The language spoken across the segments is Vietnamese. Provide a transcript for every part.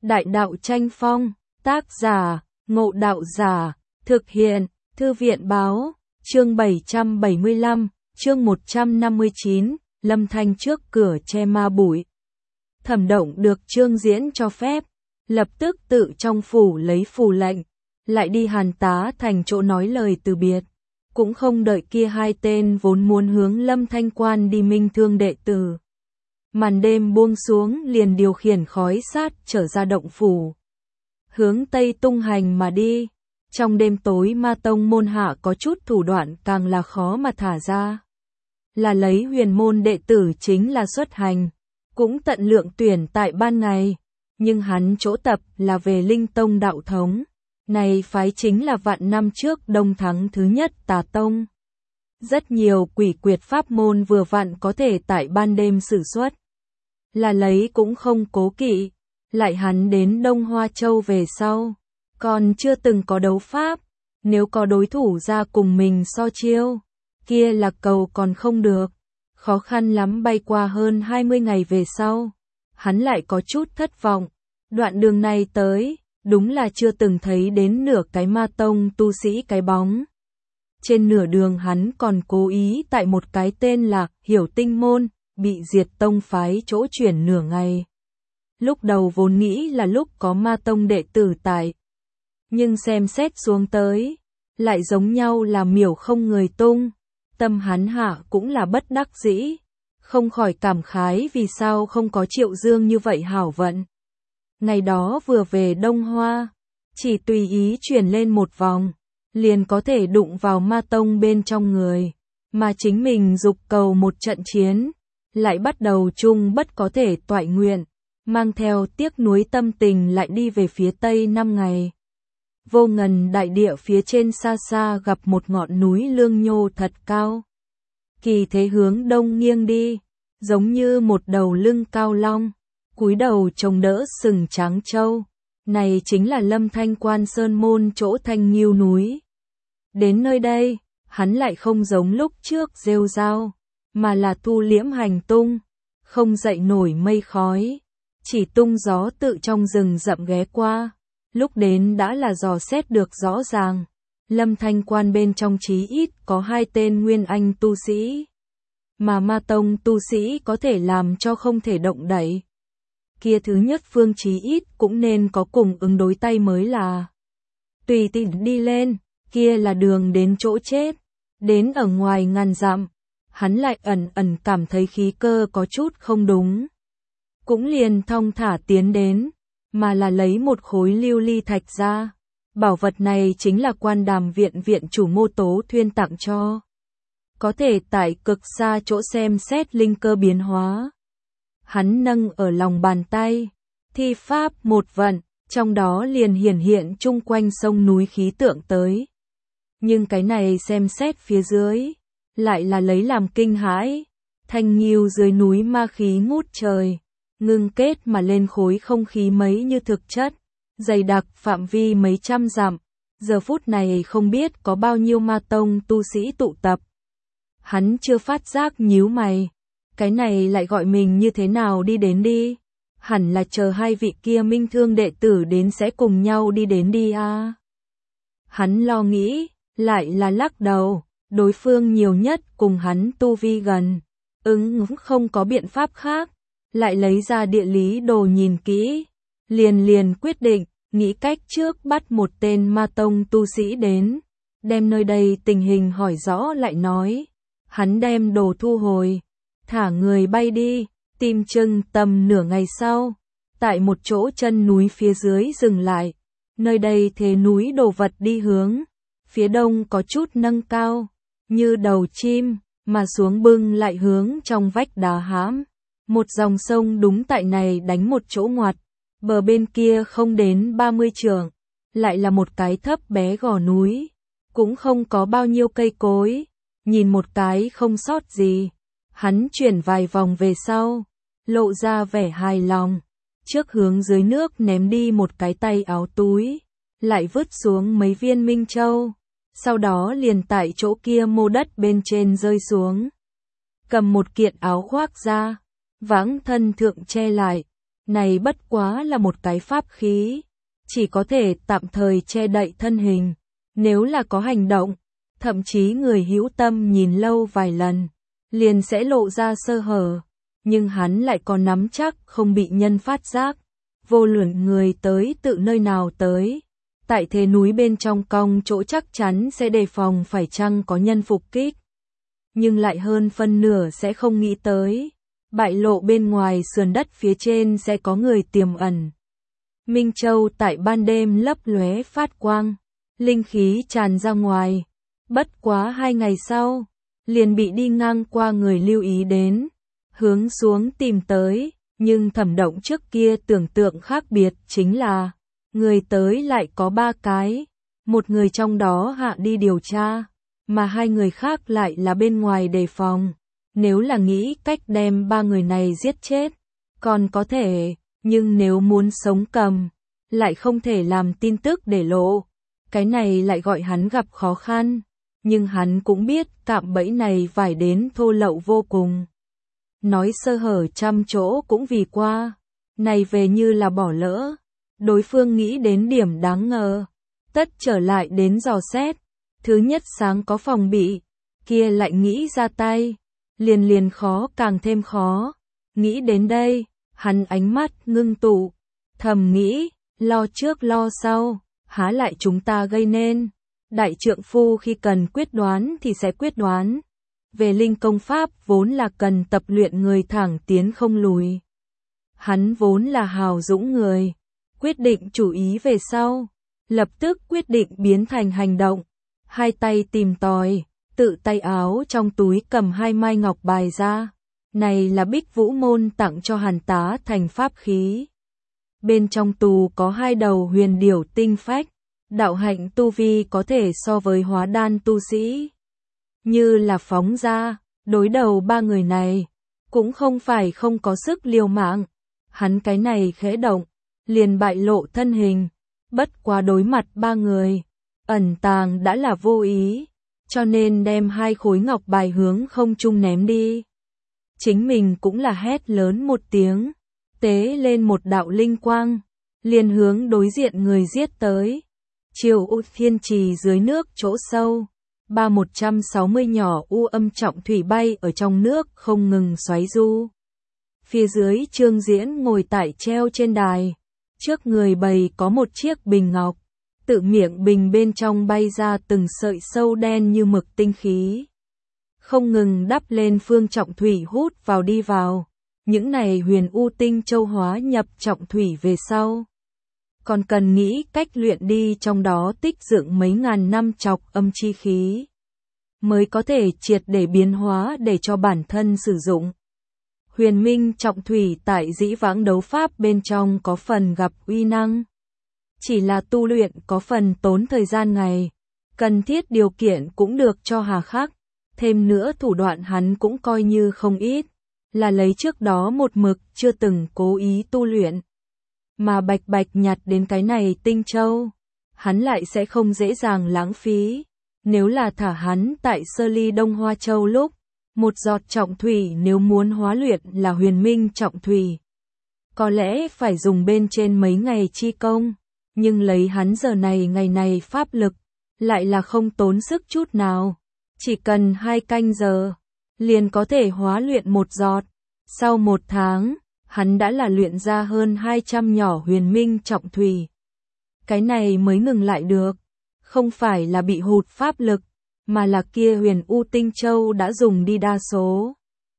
Đại đạo tranh phong, tác giả, Ngộ Đạo Giả, thực hiện, Thư viện báo, chương 775, chương 159, Lâm Thanh trước cửa che ma bụi. Thẩm Động được Trương Diễn cho phép, lập tức tự trong phủ lấy phù lệnh, lại đi Hàn Tá Thành chỗ nói lời từ biệt. Cũng không đợi kia hai tên vốn muốn hướng Lâm Thanh Quan đi minh thương đệ tử. Màn đêm buông xuống liền điều khiển khói sát trở ra động phủ. Hướng Tây tung hành mà đi. Trong đêm tối ma tông môn hạ có chút thủ đoạn càng là khó mà thả ra. Là lấy huyền môn đệ tử chính là xuất hành. Cũng tận lượng tuyển tại ban ngày. Nhưng hắn chỗ tập là về Linh Tông đạo thống. Này phái chính là vạn năm trước Đông Thắng thứ nhất Tà Tông. Rất nhiều quỷ quyệt pháp môn vừa vặn có thể tại ban đêm sử xuất. Là lấy cũng không cố kỵ. Lại hắn đến Đông Hoa Châu về sau. Còn chưa từng có đấu pháp. Nếu có đối thủ ra cùng mình so chiêu. Kia là cầu còn không được. Khó khăn lắm bay qua hơn 20 ngày về sau. Hắn lại có chút thất vọng. Đoạn đường này tới. Đúng là chưa từng thấy đến nửa cái ma tông tu sĩ cái bóng. Trên nửa đường hắn còn cố ý tại một cái tên là Hiểu Tinh Môn, bị diệt tông phái chỗ chuyển nửa ngày. Lúc đầu vốn nghĩ là lúc có ma tông đệ tử tại. Nhưng xem xét xuống tới, lại giống nhau là miểu không người tung. Tâm hắn hạ cũng là bất đắc dĩ. Không khỏi cảm khái vì sao không có Triệu Dương như vậy hảo vận. Ngày đó vừa về Đông Hoa, chỉ tùy ý chuyển lên một vòng, liền có thể đụng vào ma tông bên trong người, mà chính mình dục cầu một trận chiến, lại bắt đầu chung bất có thể toại nguyện, mang theo tiếc nuối tâm tình lại đi về phía tây 5 ngày. Vô ngần đại địa phía trên xa xa gặp một ngọn núi lương nhô thật cao. Kỳ thế hướng đông nghiêng đi, giống như một đầu lưng cao long. Cúi đầu trông đỡ sừng trắng châu, này chính là Lâm Thanh Quan Sơn Môn chỗ Thanh Nghiêu núi. Đến nơi đây, hắn lại không giống lúc trước rêu rao, mà là thu liễm hành tung, không dậy nổi mây khói, chỉ tung gió tự trong rừng rậm ghé qua. Lúc đến đã là dò xét được rõ ràng, Lâm Thanh Quan bên trong chí ít có 2 tên nguyên anh tu sĩ, mà ma tông tu sĩ có thể làm cho không thể động đậy. Kia thứ nhất phương chí ít cũng nên có cùng ứng đối tay mới là. Tùy tiện đi lên, kia là đường đến chỗ chết. Đến ở ngoài ngàn dặm, hắn lại ẩn ẩn cảm thấy khí cơ có chút không đúng. Cũng liền thong thả tiến đến, mà là lấy một khối lưu ly thạch ra. Bảo vật này chính là Quan Đàm viện viện chủ Mô Tố Thuyên tặng cho. Có thể tại cực xa chỗ xem xét linh cơ biến hóa. Hắn nâng ở lòng bàn tay, thi pháp một vận, trong đó liền hiển hiện chung quanh sông núi khí tượng tới. Nhưng cái này xem xét phía dưới, lại là lấy làm kinh hãi. Thanh Nghiêu dưới núi ma khí ngút trời, ngưng kết mà lên khối không khí mấy như thực chất, dày đặc phạm vi mấy trăm dặm. Giờ phút này không biết có bao nhiêu ma tông tu sĩ tụ tập. Hắn chưa phát giác nhíu mày. Cái này lại gọi mình như thế nào đi đến đi? Hẳn là chờ hai vị kia minh thương đệ tử đến sẽ cùng nhau đi đến đi à? Hắn lo nghĩ, lại là lắc đầu, đối phương nhiều nhất cùng hắn tu vi gần. Không có biện pháp khác, lại lấy ra địa lý đồ nhìn kỹ. Liền quyết định, nghĩ cách trước bắt một tên ma tông tu sĩ đến. Đem nơi đây tình hình hỏi rõ lại nói. Hắn đem đồ thu hồi. Thả người bay đi, tìm chừng tầm nửa ngày sau, tại một chỗ chân núi phía dưới dừng lại. Nơi đây thế núi đồ vật đi hướng, phía đông có chút nâng cao, như đầu chim, mà xuống bưng lại hướng trong vách đá hãm. Một dòng sông đúng tại này đánh một chỗ ngoặt, bờ bên kia không đến 30 trượng, lại là một cái thấp bé gò núi, cũng không có bao nhiêu cây cối, nhìn một cái không sót gì. Hắn chuyển vài vòng về sau, lộ ra vẻ hài lòng, trước hướng dưới nước ném đi một cái tay áo túi, lại vứt xuống mấy viên minh châu, sau đó liền tại chỗ kia mô đất bên trên rơi xuống. Cầm một kiện áo khoác ra, vãng thân thượng che lại, này bất quá là một cái pháp khí, chỉ có thể tạm thời che đậy thân hình, nếu là có hành động, thậm chí người hữu tâm nhìn lâu vài lần, liền sẽ lộ ra sơ hở, nhưng hắn lại có nắm chắc không bị nhân phát giác, vô luận người tới tự nơi nào tới. Tại thế núi bên trong cong chỗ chắc chắn sẽ đề phòng phải chăng có nhân phục kích. Nhưng lại hơn phân nửa sẽ không nghĩ tới. Bại lộ bên ngoài sườn đất phía trên sẽ có người tiềm ẩn. Minh Châu tại ban đêm lấp lóe phát quang. Linh khí tràn ra ngoài. Bất quá 2 ngày sau, liền bị đi ngang qua người lưu ý đến. Hướng xuống tìm tới, nhưng Thẩm Động trước kia tưởng tượng khác biệt chính là người tới lại có 3 cái, một người trong đó hạ đi điều tra, mà 2 người khác lại là bên ngoài đề phòng. Nếu là nghĩ cách đem 3 người này giết chết, còn có thể, nhưng nếu muốn sống cầm, lại không thể làm tin tức để lộ. Cái này lại gọi hắn gặp khó khăn, nhưng hắn cũng biết cạm bẫy này vải đến thô lậu vô cùng. Nói sơ hở trăm chỗ cũng vì qua, này về như là bỏ lỡ. Đối phương nghĩ đến điểm đáng ngờ, tất trở lại đến dò xét. Thứ nhất sáng có phòng bị, kia lại nghĩ ra tay, liền khó càng thêm khó. Nghĩ đến đây, hắn ánh mắt ngưng tụ, thầm nghĩ, lo trước lo sau, há lại chúng ta gây nên. Đại trượng phu khi cần quyết đoán thì sẽ quyết đoán. Về linh công pháp vốn là cần tập luyện người thẳng tiến không lùi. Hắn vốn là hào dũng người, quyết định chủ ý về sau, lập tức quyết định biến thành hành động. 2 tay tìm tòi, tự tay áo trong túi cầm 2 mai ngọc bài ra. Này là Bích Vũ Môn tặng cho Hàn Tá thành pháp khí. Bên trong tù có 2 đầu huyền điểu tinh phách, đạo hạnh tu vi có thể so với hóa đan tu sĩ. Như là phóng ra, đối đầu 3 người này, cũng không phải không có sức liều mạng. Hắn cái này khẽ động, liền bại lộ thân hình, bất quá đối mặt 3 người, ẩn tàng đã là vô ý, cho nên đem 2 khối ngọc bài hướng không trung ném đi. Chính mình cũng là hét lớn một tiếng, tế lên một đạo linh quang, liền hướng đối diện người giết tới. Triều U Thiên Trì dưới nước chỗ sâu, 160 nhỏ u âm trọng thủy bay ở trong nước không ngừng xoáy du. Phía dưới Trương Diễn ngồi tại treo trên đài, trước người bày có một chiếc bình ngọc, tự miệng bình bên trong bay ra từng sợi sâu đen như mực tinh khí. Không ngừng đắp lên phương trọng thủy hút vào đi vào, những này huyền u tinh châu hóa nhập trọng thủy về sau. Còn cần nghĩ cách luyện đi trong đó tích dưỡng mấy ngàn năm trọc âm chi khí, mới có thể triệt để biến hóa để cho bản thân sử dụng. Huyền Minh trọng thủy tại dĩ vãng đấu pháp bên trong có phần gặp uy năng. Chỉ là tu luyện có phần tốn thời gian ngày, cần thiết điều kiện cũng được cho hà khắc. Thêm nữa thủ đoạn hắn cũng coi như không ít, là lấy trước đó một mực chưa từng cố ý tu luyện. Mà bạch bạch nhặt đến cái này tinh châu, hắn lại sẽ không dễ dàng lãng phí. Nếu là thả hắn tại Sơ Ly Đông Hoa Châu lúc, một giọt trọng thủy nếu muốn hóa luyện là huyền minh trọng thủy, có lẽ phải dùng bên trên mấy ngày chi công, nhưng lấy hắn giờ này ngày này pháp lực, lại là không tốn sức chút nào. Chỉ cần 2 canh giờ, liền có thể hóa luyện một giọt. Sau 1 tháng, hắn đã là luyện ra hơn 200 nhỏ huyền minh trọng thủy. Cái này mới ngừng lại được, không phải là bị hụt pháp lực, mà là kia huyền u tinh châu đã dùng đi đa số.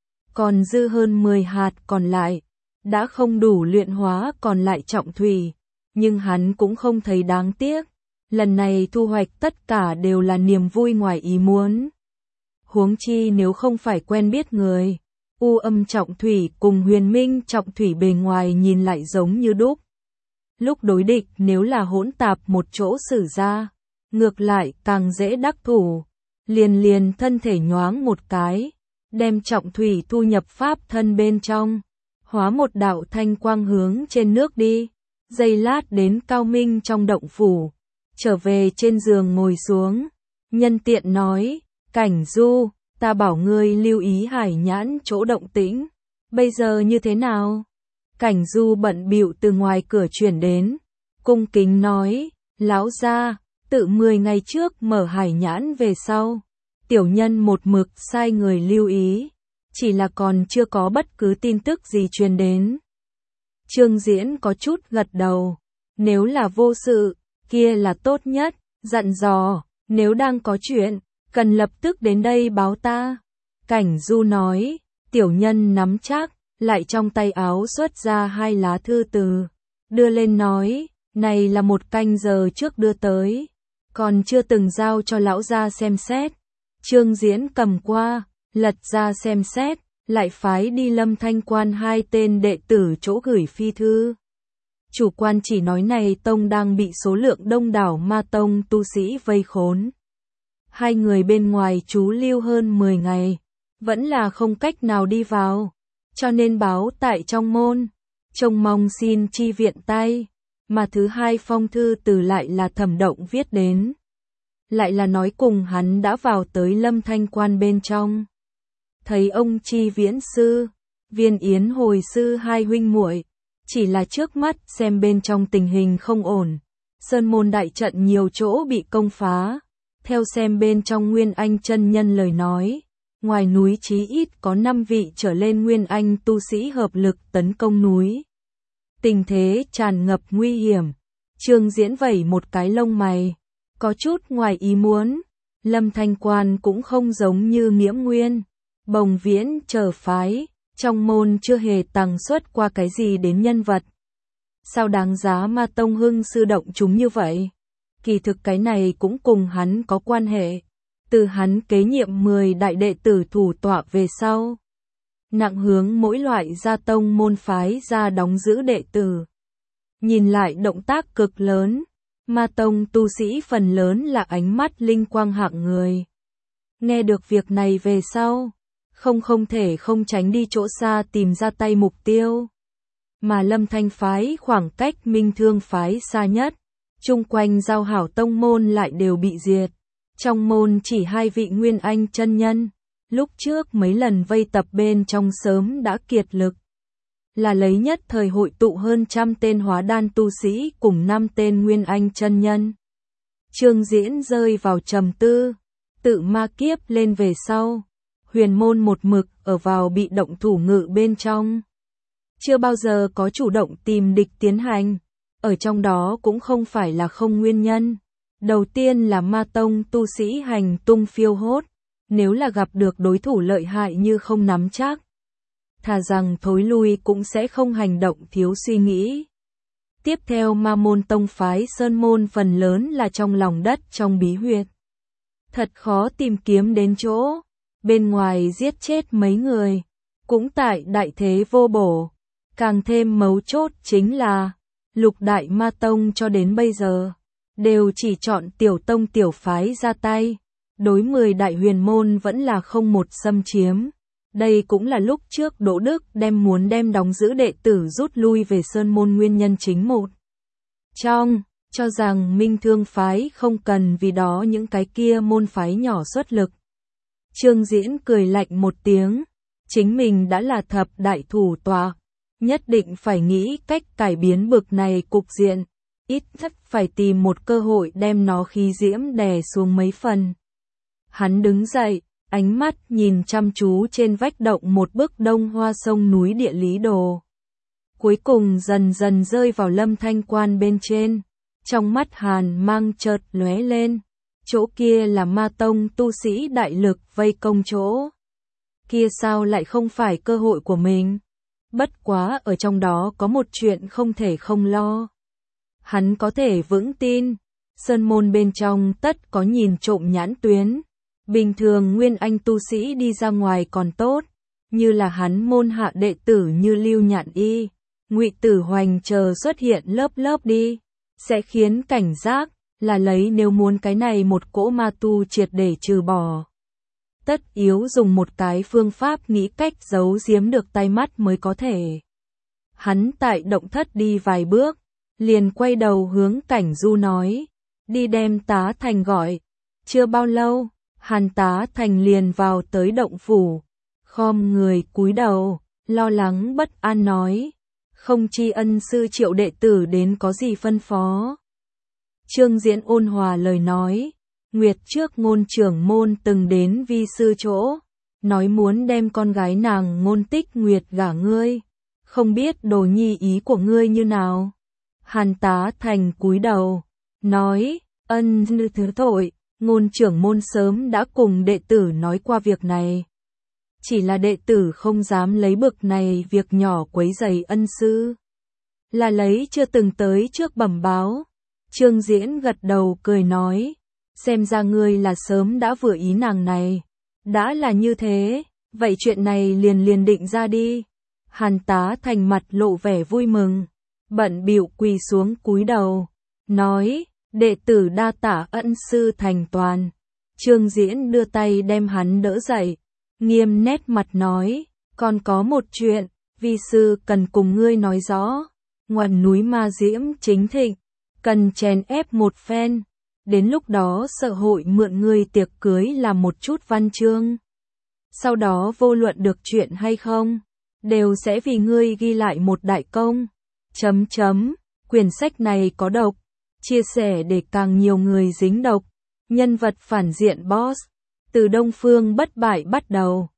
Còn dư hơn 10 hạt còn lại, đã không đủ luyện hóa còn lại trọng thủy, nhưng hắn cũng không thấy đáng tiếc. Lần này thu hoạch tất cả đều là niềm vui ngoài ý muốn. Huống chi nếu không phải quen biết người, u âm trọng thủy cùng huyền minh trọng thủy bề ngoài nhìn lại giống như đúc. Lúc đối địch nếu là hỗn tạp một chỗ xử ra, ngược lại càng dễ đắc thủ. Liền thân thể nhoáng một cái, đem trọng thủy thu nhập pháp thân bên trong, hóa một đạo thanh quang hướng trên nước đi. Giây lát đến Cao Minh trong động phủ, trở về trên giường ngồi xuống, nhân tiện nói, Cảnh Du, ta bảo ngươi lưu ý Hải Nhãn chỗ động tĩnh, bây giờ như thế nào? Cảnh Du bận bịu từ ngoài cửa chuyển đến, cung kính nói, lão gia, tự 10 ngày trước mở hải nhãn về sau, tiểu nhân một mực sai người lưu ý, chỉ là còn chưa có bất cứ tin tức gì truyền đến. Trương Diễn có chút gật đầu, nếu là vô sự, kia là tốt nhất, dặn dò, nếu đang có chuyện, cần lập tức đến đây báo ta. Cảnh Du nói, tiểu nhân nắm chắc, lại trong tay áo xuất ra 2 lá thư từ, đưa lên nói, này là 1 canh giờ trước đưa tới, còn chưa từng giao cho lão gia xem xét. Trương Diễn cầm qua, lật ra xem xét, lại phái đi Lâm Thanh Quan 2 tên đệ tử chỗ gửi phi thư. Chủ quan chỉ nói này tông đang bị số lượng đông đảo ma tông tu sĩ vây khốn. 2 người bên ngoài trú lưu hơn 10 ngày, vẫn là không cách nào đi vào, cho nên báo tại trong môn, trông mong xin chi viện tay, mà thứ 2 phong thư từ lại là Thẩm Động viết đến. Lại là nói cùng hắn đã vào tới Lâm Thanh Quan bên trong. Thấy ông Chi Viễn sư, Viên Yến hồi sư 2 huynh muội, chỉ là trước mắt xem bên trong tình hình không ổn. Sơn môn đại trận nhiều chỗ bị công phá, theo xem bên trong Nguyên Anh chân nhân lời nói, ngoài núi chí ít có 5 vị trở lên Nguyên Anh tu sĩ hợp lực tấn công núi. Tình thế tràn ngập nguy hiểm. Trương Diễn vẩy một cái lông mày, có chút ngoài ý muốn. Lâm Thanh Quan cũng không giống như Nghiễm Nguyên, Bồng Viễn chờ phái, trong môn chưa hề tàng xuất qua cái gì đến nhân vật. Sao đáng giá ma tông hưng sư động chúng như vậy? Kỳ thực cái này cũng cùng hắn có quan hệ. Từ hắn kế nhiệm 10 đại đệ tử thủ tọa về sau, nặng hướng mỗi loại gia tông môn phái ra đóng giữ đệ tử. Nhìn lại động tác cực lớn, ma tông tu sĩ phần lớn là ánh mắt linh quang hạng người. Nghe được việc này về sau, không thể không tránh đi chỗ xa tìm ra tay mục tiêu. Mà Lâm Thanh phái khoảng cách Minh Thương phái xa nhất, chung quanh giao hảo tông môn lại đều bị diệt. Trong môn chỉ 2 vị Nguyên Anh chân nhân, lúc trước mấy lần vây tập bên trong sớm đã kiệt lực. Là lấy nhất thời hội tụ hơn 100 tên hóa đan tu sĩ cùng 5 tên Nguyên Anh chân nhân. Trương Diễn rơi vào trầm tư, tự ma kiếp lên về sau, huyền môn một mực ở vào bị động thủ ngự bên trong. Chưa bao giờ có chủ động tìm địch tiến hành, ở trong đó cũng không phải là không nguyên nhân. Đầu tiên là ma tông tu sĩ hành tung phiêu hốt, nếu là gặp được đối thủ lợi hại như không nắm chắc, thà rằng thối lui cũng sẽ không hành động thiếu suy nghĩ. Tiếp theo ma môn tông phái sơn môn phần lớn là trong lòng đất trong bí huyệt. Thật khó tìm kiếm đến chỗ, bên ngoài giết chết mấy người, cũng tại đại thế vô bổ. Càng thêm mấu chốt chính là, lục đại ma tông cho đến bây giờ, đều chỉ chọn tiểu tông tiểu phái ra tay, đối 10 đại huyền môn vẫn là không một xâm chiếm. Đây cũng là lúc trước Đỗ Đức muốn đem đóng giữ đệ tử rút lui về sơn môn nguyên nhân chính một. Trong, cho rằng Minh Thương phái không cần vì đó những cái kia môn phái nhỏ xuất lực. Trương Diễn cười lạnh một tiếng, chính mình đã là thập đại thủ tọa, nhất định phải nghĩ cách cải biến bực này cục diện, ít nhất phải tìm một cơ hội đem nó khí diễm đè xuống mấy phần. Hắn đứng dậy, ánh mắt nhìn chăm chú trên vách động một bức Đông Hoa sông núi địa lý đồ. Cuối cùng dần dần rơi vào Lâm Thanh Quan bên trên, trong mắt hàn mang chợt lóe lên, chỗ kia là ma tông tu sĩ đại lực vây công chỗ. Kia sao lại không phải cơ hội của mình? Bất quá ở trong đó có một chuyện không thể không lo. Hắn có thể vững tin, sơn môn bên trong tất có nhìn trộm nhãn tuyến. Bình thường Nguyên Anh tu sĩ đi ra ngoài còn tốt, như là hắn môn hạ đệ tử như Lưu Nhạn Y, Ngụy Tử Hoành chờ xuất hiện lớp lớp đi, sẽ khiến cảnh giác, là lấy nếu muốn cái này một cỗ ma tu triệt để trừ bỏ. Tất yếu dùng một cái phương pháp nghĩ cách giấu giếm được tai mắt mới có thể. Hắn tại động thất đi vài bước, liền quay đầu hướng Cảnh Du nói, đi đem Tá Thành gọi. Chưa bao lâu, Hàn Tá Thành liền vào tới động phủ, khom người cúi đầu, lo lắng bất an nói, không tri ân sư Triệu đệ tử đến có gì phân phó. Trương Diễn ôn hòa lời nói, Nguyệt trước Ngôn trưởng môn từng đến vi sư chỗ, nói muốn đem con gái nàng Ngôn Tích Nguyệt gả ngươi, không biết Đồ nhi ý của ngươi như nào. Hàn Tá Thành cúi đầu, nói, ân thứ tội, Ngôn trưởng môn sớm đã cùng đệ tử nói qua việc này. Chỉ là đệ tử không dám lấy bực này việc nhỏ quấy rầy ân sư. Là lấy chưa từng tới trước bẩm báo. Trương Diễn gật đầu cười nói, xem ra ngươi là sớm đã vừa ý nàng này. Đã là như thế, vậy chuyện này liền định ra đi. Hàn Tá Thành mặt lộ vẻ vui mừng, bận bịu quỳ xuống cúi đầu, nói, đệ tử đa tả ân sư thành toàn. Trương Diễn đưa tay đem hắn đỡ dậy, nghiêm nét mặt nói, còn có một chuyện, vi sư cần cùng ngươi nói rõ. Ngọn núi ma diễm chính thịnh, cần chèn ép một phen, đến lúc đó sở hội mượn ngươi tiệc cưới làm một chút văn chương. Sau đó vô luận được chuyện hay không, đều sẽ vì ngươi ghi lại một đại công. Quyển sách này có độc, chia sẻ để càng nhiều người dính độc. Nhân vật phản diện boss, từ Đông Phương Bất Bại bắt đầu.